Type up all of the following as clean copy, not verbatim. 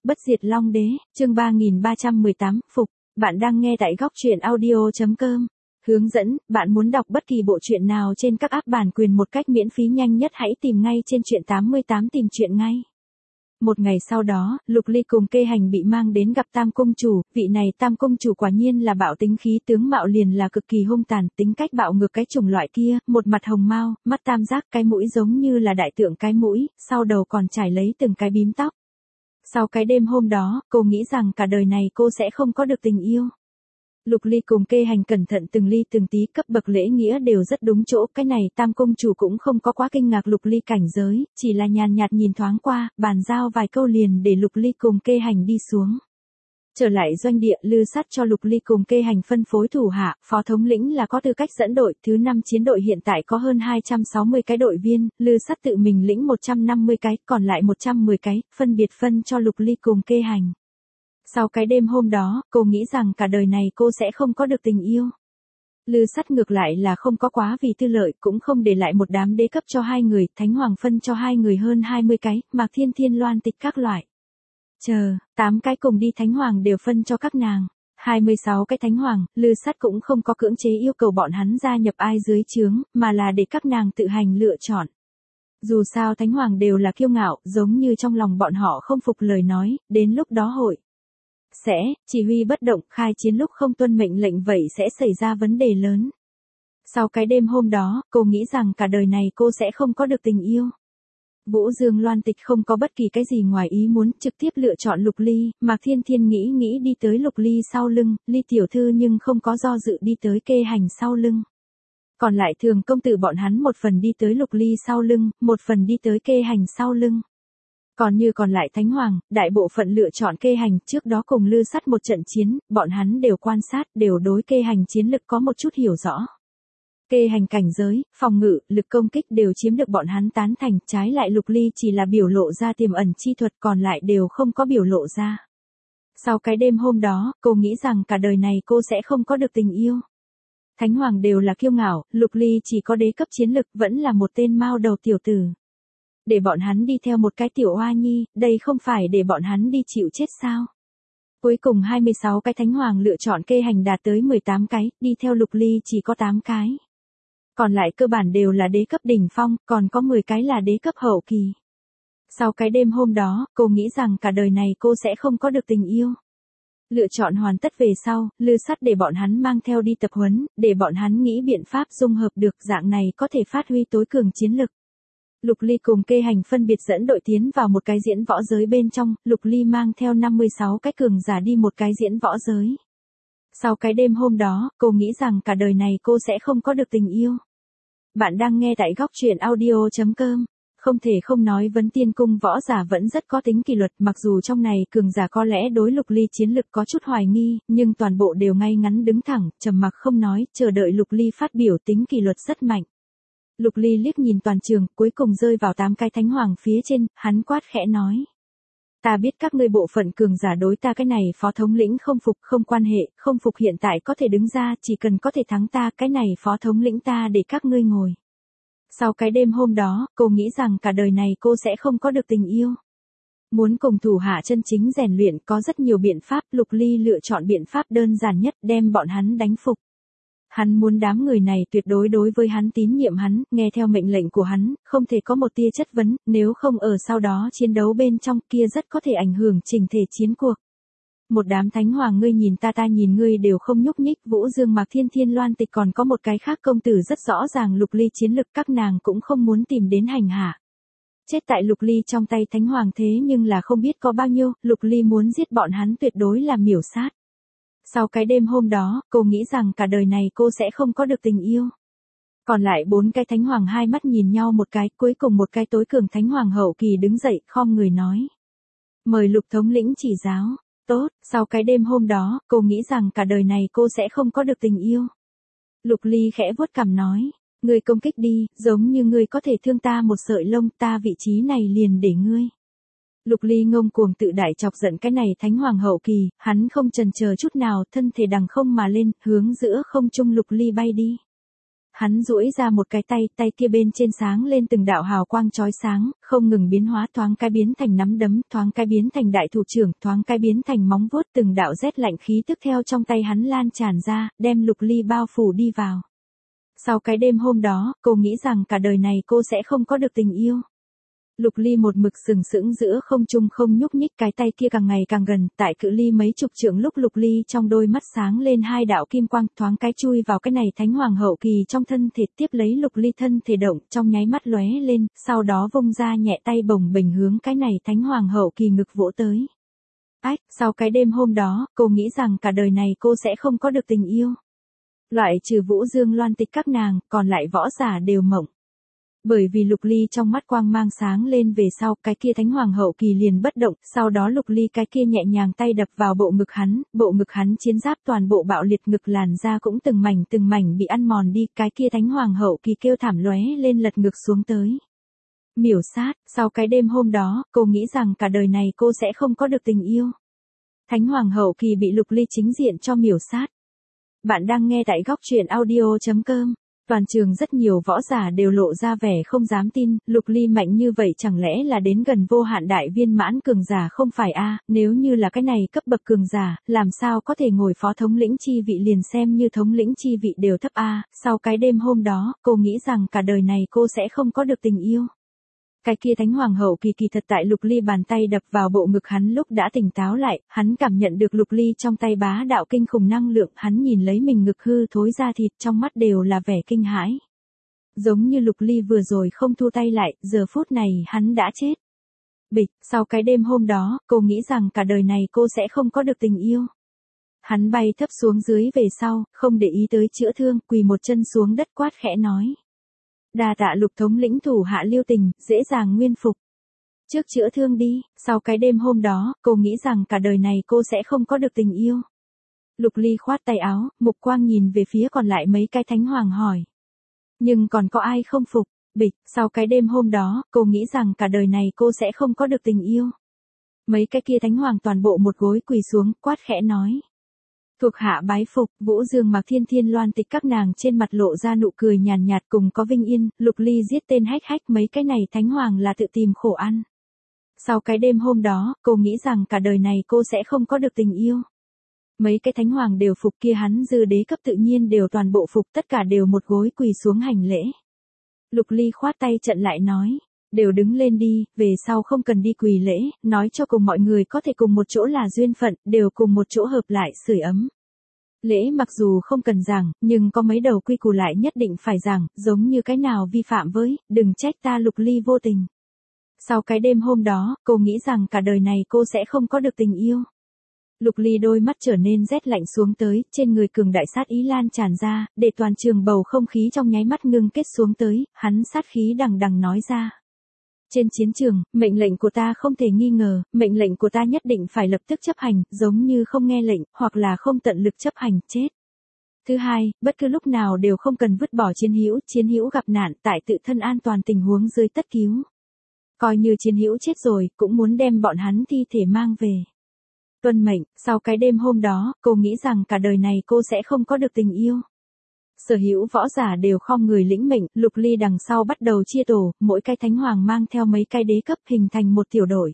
Bất diệt Long Đế, chương 3318, Phục. Bạn đang nghe tại góc truyện audio.com. Hướng dẫn, bạn muốn đọc bất kỳ bộ truyện nào trên các app bản quyền một cách miễn phí nhanh nhất hãy tìm ngay trên truyện 88 tìm truyện ngay. Một ngày sau đó, Lục Ly cùng Kê Hành bị mang đến gặp Tam Công Chủ, vị này Tam Công Chủ quả nhiên là bạo tính khí tướng mạo liền là cực kỳ hung tàn, tính cách bạo ngược cái chủng loại kia, một mặt hồng mao, mắt tam giác, cái mũi giống như là đại tượng cái mũi, sau đầu còn trải lấy từng cái bím tóc. Sau cái đêm hôm đó, cô nghĩ rằng cả đời này cô sẽ không có được tình yêu. Lục Ly cùng Kê Hành cẩn thận từng ly từng tí cấp bậc lễ nghĩa đều rất đúng chỗ, cái này Tam Công Chủ cũng không có quá kinh ngạc Lục Ly cảnh giới, chỉ là nhàn nhạt nhìn thoáng qua, bàn giao vài câu liền để Lục Ly cùng Kê Hành đi xuống. Trở lại doanh địa, Lư Sát cho Lục Ly cùng Kê Hành phân phối thủ hạ, phó thống lĩnh là có tư cách dẫn đội, thứ 5 chiến đội hiện tại có hơn 260 cái đội viên, Lư Sát tự mình lĩnh 150 cái, còn lại 110 cái, phân biệt phân cho Lục Ly cùng Kê Hành. Sau cái đêm hôm đó, cô nghĩ rằng cả đời này cô sẽ không có được tình yêu. Lư Sát ngược lại là không có quá vì tư lợi, cũng không để lại một đám đế cấp cho hai người, Thánh Hoàng phân cho hai người hơn 20 cái, Mạc Thiên Thiên Loan Tịch các loại. 8 cái cùng đi Thánh Hoàng đều phân cho các nàng. 26 cái Thánh Hoàng, Lư Sát cũng không có cưỡng chế yêu cầu bọn hắn gia nhập ai dưới trướng, mà là để các nàng tự hành lựa chọn. Dù sao Thánh Hoàng đều là kiêu ngạo, giống như trong lòng bọn họ không phục lời nói, đến lúc đó hội chỉ huy bất động, khai chiến lúc không tuân mệnh lệnh vậy sẽ xảy ra vấn đề lớn. Sau cái đêm hôm đó, cô nghĩ rằng cả đời này cô sẽ không có được tình yêu. Vũ Dương Loan Tịch không có bất kỳ cái gì ngoài ý muốn, trực tiếp lựa chọn Lục Ly, Mạc Thiên Thiên nghĩ đi tới Lục Ly sau lưng, Ly tiểu thư nhưng không có do dự đi tới Kê Hành sau lưng. Còn lại Thường công tử bọn hắn một phần đi tới Lục Ly sau lưng, một phần đi tới Kê Hành sau lưng. Còn lại Thánh Hoàng, đại bộ phận lựa chọn Kê Hành, trước đó cùng Lư Sát một trận chiến, bọn hắn đều quan sát, đều đối Kê Hành chiến lực có một chút hiểu rõ. Kê Hành cảnh giới, phòng ngự, lực công kích đều chiếm được bọn hắn tán thành, trái lại Lục Ly chỉ là biểu lộ ra tiềm ẩn chi thuật, còn lại đều không có biểu lộ ra. Sau cái đêm hôm đó, cô nghĩ rằng cả đời này cô sẽ không có được tình yêu. Thánh Hoàng đều là kiêu ngạo, Lục Ly chỉ có đế cấp chiến lực, vẫn là một tên mao đầu tiểu tử. Để bọn hắn đi theo một cái tiểu oa nhi, đây không phải để bọn hắn đi chịu chết sao? Cuối cùng 26 cái Thánh Hoàng lựa chọn Kê Hành đạt tới 18 cái, đi theo Lục Ly chỉ có 8 cái. Còn lại cơ bản đều là đế cấp đỉnh phong, còn có 10 cái là đế cấp hậu kỳ. Sau cái đêm hôm đó, cô nghĩ rằng cả đời này cô sẽ không có được tình yêu. Lựa chọn hoàn tất về sau, Lư Sát để bọn hắn mang theo đi tập huấn, để bọn hắn nghĩ biện pháp dung hợp được, dạng này có thể phát huy tối cường chiến lực. Lục Ly cùng Kê Hành phân biệt dẫn đội tiến vào một cái diễn võ giới bên trong, Lục Ly mang theo 56 cái cường giả đi một cái diễn võ giới. Sau cái đêm hôm đó, cô nghĩ rằng cả đời này cô sẽ không có được tình yêu. Bạn đang nghe tại góc truyện audio.com. Không thể không nói Vấn Tiên Cung võ giả vẫn rất có tính kỷ luật, mặc dù trong này cường giả có lẽ đối Lục Ly chiến lực có chút hoài nghi, nhưng toàn bộ đều ngay ngắn đứng thẳng, trầm mặc không nói, chờ đợi Lục Ly phát biểu, tính kỷ luật rất mạnh. Lục Ly liếc nhìn toàn trường, cuối cùng rơi vào 8 cái Thánh Hoàng phía trên, hắn quát khẽ nói. Ta biết các ngươi bộ phận cường giả đối ta cái này phó thống lĩnh không phục, không quan hệ, không phục hiện tại có thể đứng ra, chỉ cần có thể thắng ta, cái này phó thống lĩnh ta để các ngươi ngồi. Sau cái đêm hôm đó, cô nghĩ rằng cả đời này cô sẽ không có được tình yêu. Muốn cùng thủ hạ chân chính rèn luyện có rất nhiều biện pháp, Lục Ly lựa chọn biện pháp đơn giản nhất, đem bọn hắn đánh phục. Hắn muốn đám người này tuyệt đối đối với hắn tín nhiệm hắn, nghe theo mệnh lệnh của hắn, không thể có một tia chất vấn, nếu không ở sau đó chiến đấu bên trong kia rất có thể ảnh hưởng chỉnh thể chiến cuộc. Một đám Thánh Hoàng ngươi nhìn ta nhìn ngươi đều không nhúc nhích, Vũ Dương Mạc Thiên Thiên Loan Tịch còn có một cái khác công tử rất rõ ràng Lục Ly chiến lực, các nàng cũng không muốn tìm đến hành hạ. Chết tại Lục Ly trong tay Thánh Hoàng thế nhưng là không biết có bao nhiêu, Lục Ly muốn giết bọn hắn tuyệt đối là miểu sát. Sau cái đêm hôm đó, cô nghĩ rằng cả đời này cô sẽ không có được tình yêu. Còn lại 4 cái Thánh Hoàng hai mắt nhìn nhau một cái, cuối cùng một cái tối cường Thánh Hoàng hậu kỳ đứng dậy, khom người nói. Mời Lục thống lĩnh chỉ giáo. Tốt, sau cái đêm hôm đó, cô nghĩ rằng cả đời này cô sẽ không có được tình yêu. Lục Ly khẽ vuốt cằm nói. Ngươi công kích đi, giống như ngươi có thể thương ta một sợi lông, ta vị trí này liền để ngươi. Lục Ly ngông cuồng tự đại chọc giận cái này Thánh Hoàng hậu kỳ, hắn không chần chờ chút nào, thân thể đằng không mà lên, hướng giữa không trung Lục Ly bay đi. Hắn duỗi ra một cái tay, tay kia bên trên sáng lên từng đạo hào quang chói sáng, không ngừng biến hóa, thoáng cái biến thành nắm đấm, thoáng cái biến thành đại thủ trưởng, thoáng cái biến thành móng vuốt, từng đạo rét lạnh khí tức theo trong tay hắn lan tràn ra, đem Lục Ly bao phủ đi vào. Sau cái đêm hôm đó, cô nghĩ rằng cả đời này cô sẽ không có được tình yêu. Lục Ly một mực sừng sững giữa không trung không nhúc nhích, cái tay kia càng ngày càng gần, tại cự ly mấy chục trượng lúc Lục Ly trong đôi mắt sáng lên hai đạo kim quang, thoáng cái chui vào cái này thánh hoàng hậu kỳ trong thân thể, tiếp lấy Lục Ly thân thể động, trong nháy mắt lóe lên, sau đó vung ra nhẹ tay bồng bềnh hướng cái này thánh hoàng hậu kỳ ngực vỗ tới. Ách, sau cái đêm hôm đó, cô nghĩ rằng cả đời này cô sẽ không có được tình yêu. Loại trừ Vũ Dương Loan Tịch các nàng, còn lại võ giả đều mộng. Bởi vì Lục Ly trong mắt quang mang sáng lên về sau, cái kia thánh hoàng hậu kỳ liền bất động, sau đó Lục Ly cái kia nhẹ nhàng tay đập vào bộ ngực hắn chiến giáp toàn bộ bạo liệt, ngực làn da cũng từng mảnh bị ăn mòn đi, cái kia thánh hoàng hậu kỳ kêu thảm lóe lên lật ngực xuống tới. Miểu sát, sau cái đêm hôm đó, cô nghĩ rằng cả đời này cô sẽ không có được tình yêu. Thánh hoàng hậu kỳ bị Lục Ly chính diện cho miểu sát. Bạn đang nghe tại góc truyện audio.com. Toàn trường rất nhiều võ giả đều lộ ra vẻ không dám tin, Lục Ly mạnh như vậy chẳng lẽ là đến gần vô hạn đại viên mãn cường giả không phải a? Nếu như là cái này cấp bậc cường giả, làm sao có thể ngồi phó thống lĩnh chi vị, liền xem như thống lĩnh chi vị đều thấp a. Sau cái đêm hôm đó, cô nghĩ rằng cả đời này cô sẽ không có được tình yêu. Cái kia thánh hoàng hậu kỳ kỳ thật tại Lục Ly bàn tay đập vào bộ ngực hắn lúc đã tỉnh táo lại, hắn cảm nhận được Lục Ly trong tay bá đạo kinh khủng năng lượng, hắn nhìn lấy mình ngực hư thối ra thịt, trong mắt đều là vẻ kinh hãi. Giống như Lục Ly vừa rồi không thu tay lại, giờ phút này hắn đã chết. Bịch, sau cái đêm hôm đó, cô nghĩ rằng cả đời này cô sẽ không có được tình yêu. Hắn bay thấp xuống dưới về sau, không để ý tới chữa thương, quỳ một chân xuống đất quát khẽ nói. Đa tạ Lục thống lĩnh thủ hạ lưu tình, dễ dàng nguyên phục. Trước chữa thương đi, sau cái đêm hôm đó, cô nghĩ rằng cả đời này cô sẽ không có được tình yêu. Lục Ly khoát tay áo, mục quang nhìn về phía còn lại mấy cái thánh hoàng hỏi. Nhưng còn có ai không phục? Bịch, sau cái đêm hôm đó, cô nghĩ rằng cả đời này cô sẽ không có được tình yêu. Mấy cái kia thánh hoàng toàn bộ một gối quỳ xuống, quát khẽ nói. Thuộc hạ bái phục, Vũ Dương Mạc Thiên Loan Tịch các nàng trên mặt lộ ra nụ cười nhàn nhạt, cùng có Vinh Yên, Lục Ly giết tên hách hách, mấy cái này thánh hoàng là tự tìm khổ ăn. Sau cái đêm hôm đó, cô nghĩ rằng cả đời này cô sẽ không có được tình yêu. Mấy cái thánh hoàng đều phục, kia hắn dư đế cấp tự nhiên đều toàn bộ phục, tất cả đều một gối quỳ xuống hành lễ. Lục Ly khoát tay trận lại nói. Đều đứng lên đi, về sau không cần đi quỳ lễ, nói cho cùng mọi người có thể cùng một chỗ là duyên phận, đều cùng một chỗ hợp lại sưởi ấm. Lễ mặc dù không cần giảng, nhưng có mấy đầu quy củ lại nhất định phải giảng, giống như cái nào vi phạm với, đừng trách ta Lục Ly vô tình. Sau cái đêm hôm đó, cô nghĩ rằng cả đời này cô sẽ không có được tình yêu. Lục Ly đôi mắt trở nên rét lạnh xuống tới, trên người cường đại sát ý lan tràn ra, để toàn trường bầu không khí trong nháy mắt ngưng kết xuống tới, hắn sát khí đằng đằng nói ra. Trên chiến trường, mệnh lệnh của ta không thể nghi ngờ, mệnh lệnh của ta nhất định phải lập tức chấp hành, giống như không nghe lệnh, hoặc là không tận lực chấp hành, chết. Thứ hai, bất cứ lúc nào đều không cần vứt bỏ chiến hữu gặp nạn, tại tự thân an toàn tình huống dưới tất cứu. Coi như chiến hữu chết rồi, cũng muốn đem bọn hắn thi thể mang về. Tuân mệnh, sau cái đêm hôm đó, cô nghĩ rằng cả đời này cô sẽ không có được tình yêu. Sở hữu võ giả đều khom người lĩnh mệnh, Lục Ly đằng sau bắt đầu chia tổ, mỗi cái thánh hoàng mang theo mấy cái đế cấp hình thành một tiểu đội.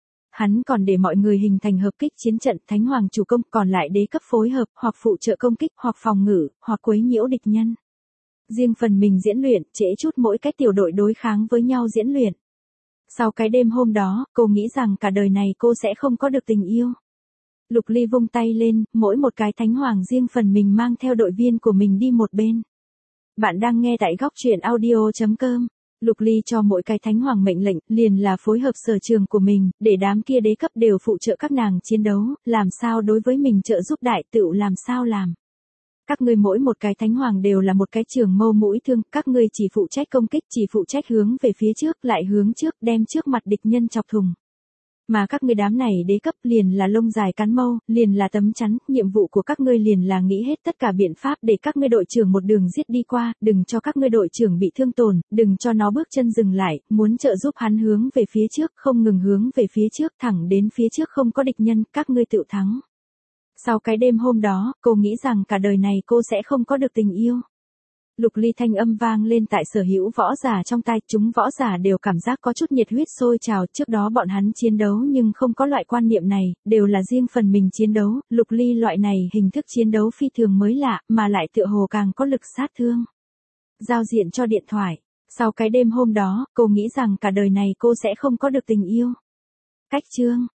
Hắn còn để mọi người hình thành hợp kích chiến trận, thánh hoàng chủ công, còn lại đế cấp phối hợp, hoặc phụ trợ công kích, hoặc phòng ngự, hoặc quấy nhiễu địch nhân. Riêng phần mình diễn luyện, trễ chút mỗi cái tiểu đội đối kháng với nhau diễn luyện. Sau cái đêm hôm đó, cô nghĩ rằng cả đời này cô sẽ không có được tình yêu. Lục Ly vung tay lên, mỗi một cái thánh hoàng riêng phần mình mang theo đội viên của mình đi một bên. Bạn đang nghe tại góc truyện audio.com. Lục Ly cho mỗi cái thánh hoàng mệnh lệnh, liền là phối hợp sở trường của mình, để đám kia đế cấp đều phụ trợ các nàng chiến đấu, làm sao đối với mình trợ giúp đại tựu làm sao làm. Các ngươi mỗi một cái thánh hoàng đều là một cái trường mâu mũi thương, các ngươi chỉ phụ trách công kích, chỉ phụ trách hướng về phía trước, lại hướng trước, đem trước mặt địch nhân chọc thùng. Mà các ngươi đám này đế cấp liền là lông dài cán mâu, liền là tấm chắn, nhiệm vụ của các ngươi liền là nghĩ hết tất cả biện pháp để các ngươi đội trưởng một đường giết đi qua, đừng cho các ngươi đội trưởng bị thương tổn, đừng cho nó bước chân dừng lại, muốn trợ giúp hắn hướng về phía trước, không ngừng hướng về phía trước, thẳng đến phía trước không có địch nhân, các ngươi tự thắng. Sau cái đêm hôm đó, cô nghĩ rằng cả đời này cô sẽ không có được tình yêu. Lục Ly thanh âm vang lên tại sở hữu võ giả trong tai, chúng võ giả đều cảm giác có chút nhiệt huyết sôi trào, trước đó bọn hắn chiến đấu nhưng không có loại quan niệm này, đều là riêng phần mình chiến đấu, Lục Ly loại này hình thức chiến đấu phi thường mới lạ, mà lại tựa hồ càng có lực sát thương. Giao diện cho điện thoại, sau cái đêm hôm đó, cô nghĩ rằng cả đời này cô sẽ không có được tình yêu. Cách chương